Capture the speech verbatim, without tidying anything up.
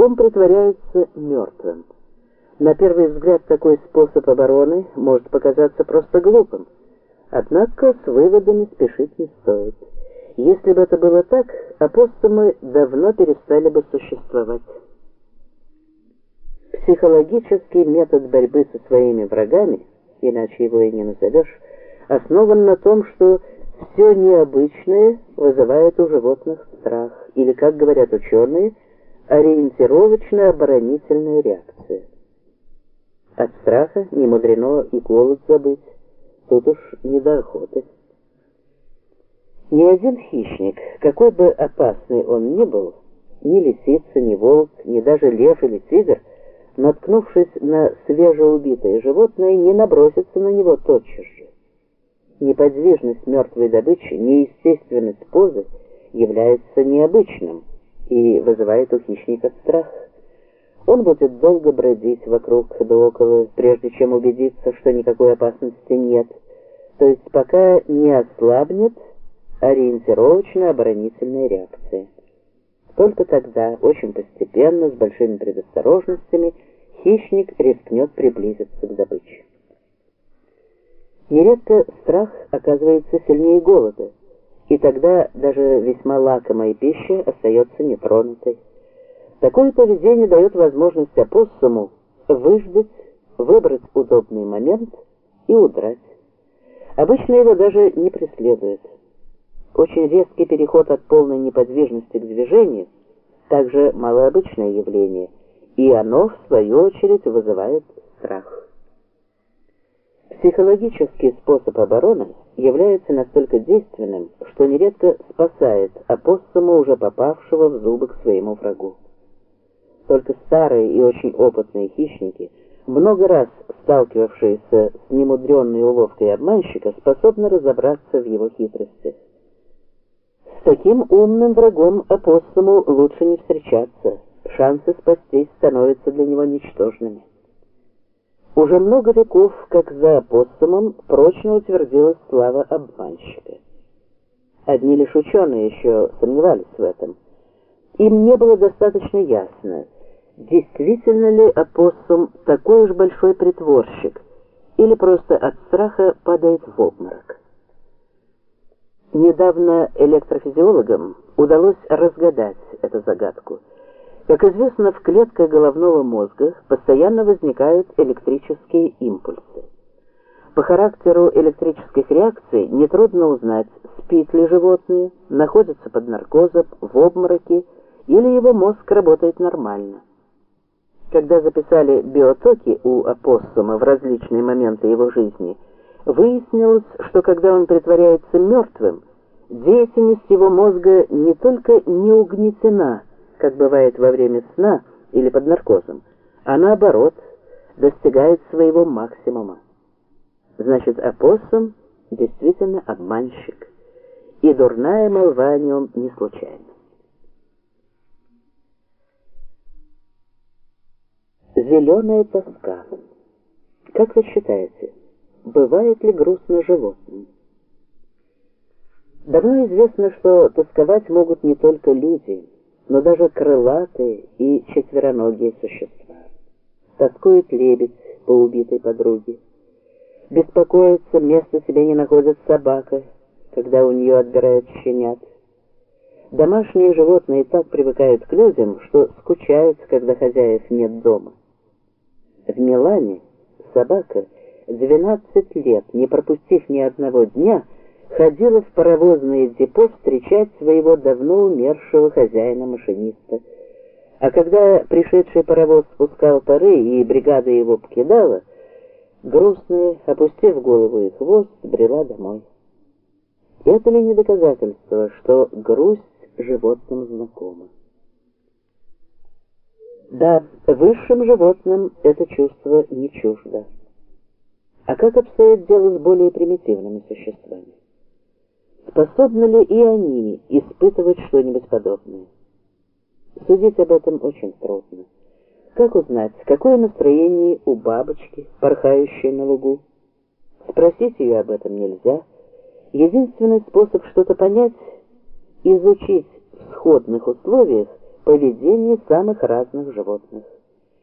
он притворяется мертвым. На первый взгляд такой способ обороны может показаться просто глупым. Однако с выводами спешить не стоит. Если бы это было так, опоссумы давно перестали бы существовать. Психологический метод борьбы со своими врагами, иначе его и не назовешь, основан на том, что все необычное вызывает у животных страх, или, как говорят ученые, ориентировочная оборонительная реакция. От страха не мудрено и голод забыть, тут уж не до охоты. Ни один хищник, какой бы опасный он ни был, ни лисица, ни волк, ни даже лев или тигр, наткнувшись на свежеубитое животное, не набросится на него тотчас же. Неподвижность мертвой добычи, неестественность позы является необычным и вызывает у хищника страх. Он будет долго бродить вокруг да около, прежде чем убедиться, что никакой опасности нет, то есть пока не ослабнет ориентировочная оборонительная реакция. Только тогда, очень постепенно, с большими предосторожностями, хищник рискнет приблизиться к добыче. Нередко страх оказывается сильнее голода, и тогда даже весьма лакомая пища остается нетронутой. Такое поведение дает возможность опоссуму выждать, выбрать удобный момент и удрать. Обычно его даже не преследует. Очень резкий переход от полной неподвижности к движению также малообычное явление, и оно, в свою очередь, вызывает страх. Психологический способ обороны является настолько действенным, что нередко спасает опоссума, уже попавшего в зубы к своему врагу. Только старые и очень опытные хищники, много раз сталкивавшиеся с немудренной уловкой обманщика, способны разобраться в его хитростях. С таким умным врагом опоссуму лучше не встречаться, шансы спастись становятся для него ничтожными. Уже много веков, как за опоссумом, прочно утвердилась слава обманщика. Одни лишь ученые еще сомневались в этом. Им не было достаточно ясно, действительно ли опоссум такой уж большой притворщик, или просто от страха падает в обморок. Недавно электрофизиологам удалось разгадать эту загадку. Как известно, в клетках головного мозга постоянно возникают электрические импульсы. По характеру электрических реакций нетрудно узнать, спит ли животное, находится под наркозом, в обмороке, или его мозг работает нормально. Когда записали биотоки у опоссума в различные моменты его жизни, выяснилось, что когда он притворяется мертвым, деятельность его мозга не только не угнетена, как бывает во время сна или под наркозом, а наоборот, достигает своего максимума. Значит, опоссум действительно обманщик, и дурная молва о нем не случайна. Зеленая тоска. Как вы считаете, бывает ли грустно животным? Давно известно, что тосковать могут не только люди, но даже крылатые и четвероногие существа. Тоскует лебедь по убитой подруге. Беспокоится, места себе не находит собака, когда у нее отбирают щенят. Домашние животные так привыкают к людям, что скучают, когда хозяев нет дома. В Милане собака, двенадцать лет, не пропустив ни одного дня, ходила в паровозное депо встречать своего давно умершего хозяина-машиниста. А когда пришедший паровоз спускал пары и бригада его покидала, грустная, опустив голову и хвост, брела домой. Это ли не доказательство, что грусть животным знакома? Да, высшим животным это чувство не чуждо. А как обстоит дело с более примитивными существами? Способны ли и они испытывать что-нибудь подобное? Судить об этом очень трудно. Как узнать, какое настроение у бабочки, порхающей на лугу? Спросить ее об этом нельзя. Единственный способ что-то понять — изучить в сходных условиях поведении самых разных животных.